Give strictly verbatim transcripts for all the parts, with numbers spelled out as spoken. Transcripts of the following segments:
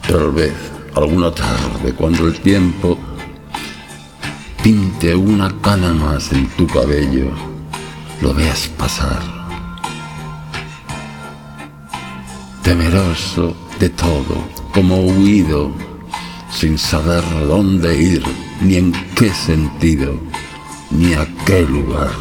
Tal vez alguna tarde, cuando el tiempo pinte una cana más en tu cabello, lo veas pasar, temeroso de todo, como huido, sin saber dónde ir, ni en qué sentido, ni a qué lugar.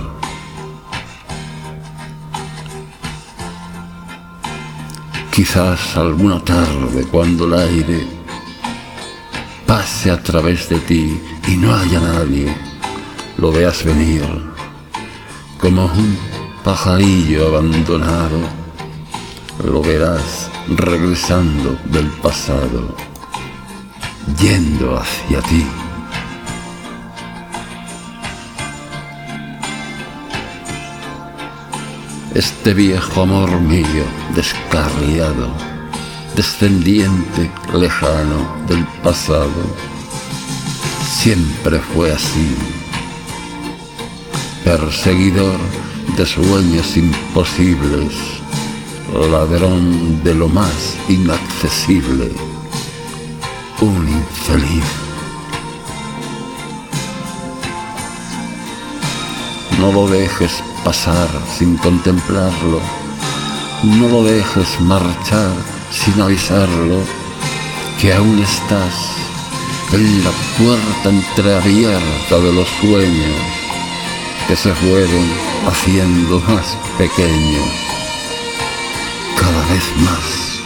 Quizás alguna tarde, cuando el aire pase a través de ti y no haya nadie, lo veas venir como un pajarillo abandonado, lo verás regresando del pasado, yendo hacia ti. Este viejo amor mío, descarriado, descendiente lejano del pasado, siempre fue así, perseguidor de sueños imposibles, ladrón de lo más inaccesible, un infeliz. No lo dejes pasar sin contemplarlo, no lo dejes marchar sin avisarlo, que aún estás en la puerta entreabierta de los sueños que se fueron haciendo más pequeños, cada vez más.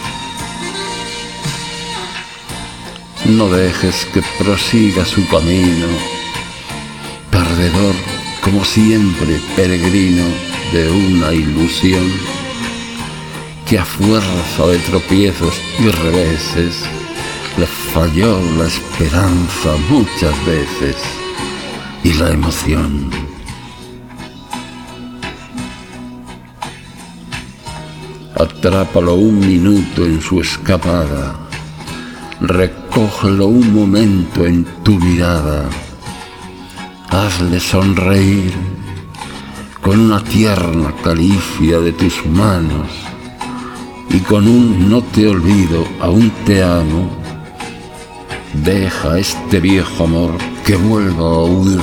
No dejes que prosiga su camino, perdedor como siempre, peregrino de una ilusión que a fuerza de tropiezos y reveses le falló la esperanza muchas veces y la emoción. Atrápalo un minuto en su escapada, recógelo un momento en tu mirada, hazle sonreír con una tierna caricia de tus manos y con un no te olvido, aún te amo. Deja este viejo amor que vuelva a huir.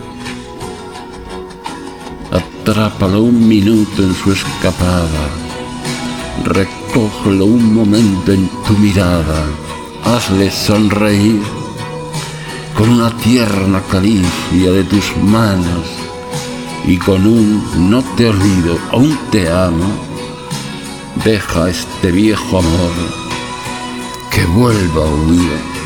Atrápalo un minuto en su escapada, recógelo un momento en tu mirada, hazle sonreír con una tierna caricia de tus manos y con un no te olvido, aún te amo. Deja este viejo amor que vuelva a huir.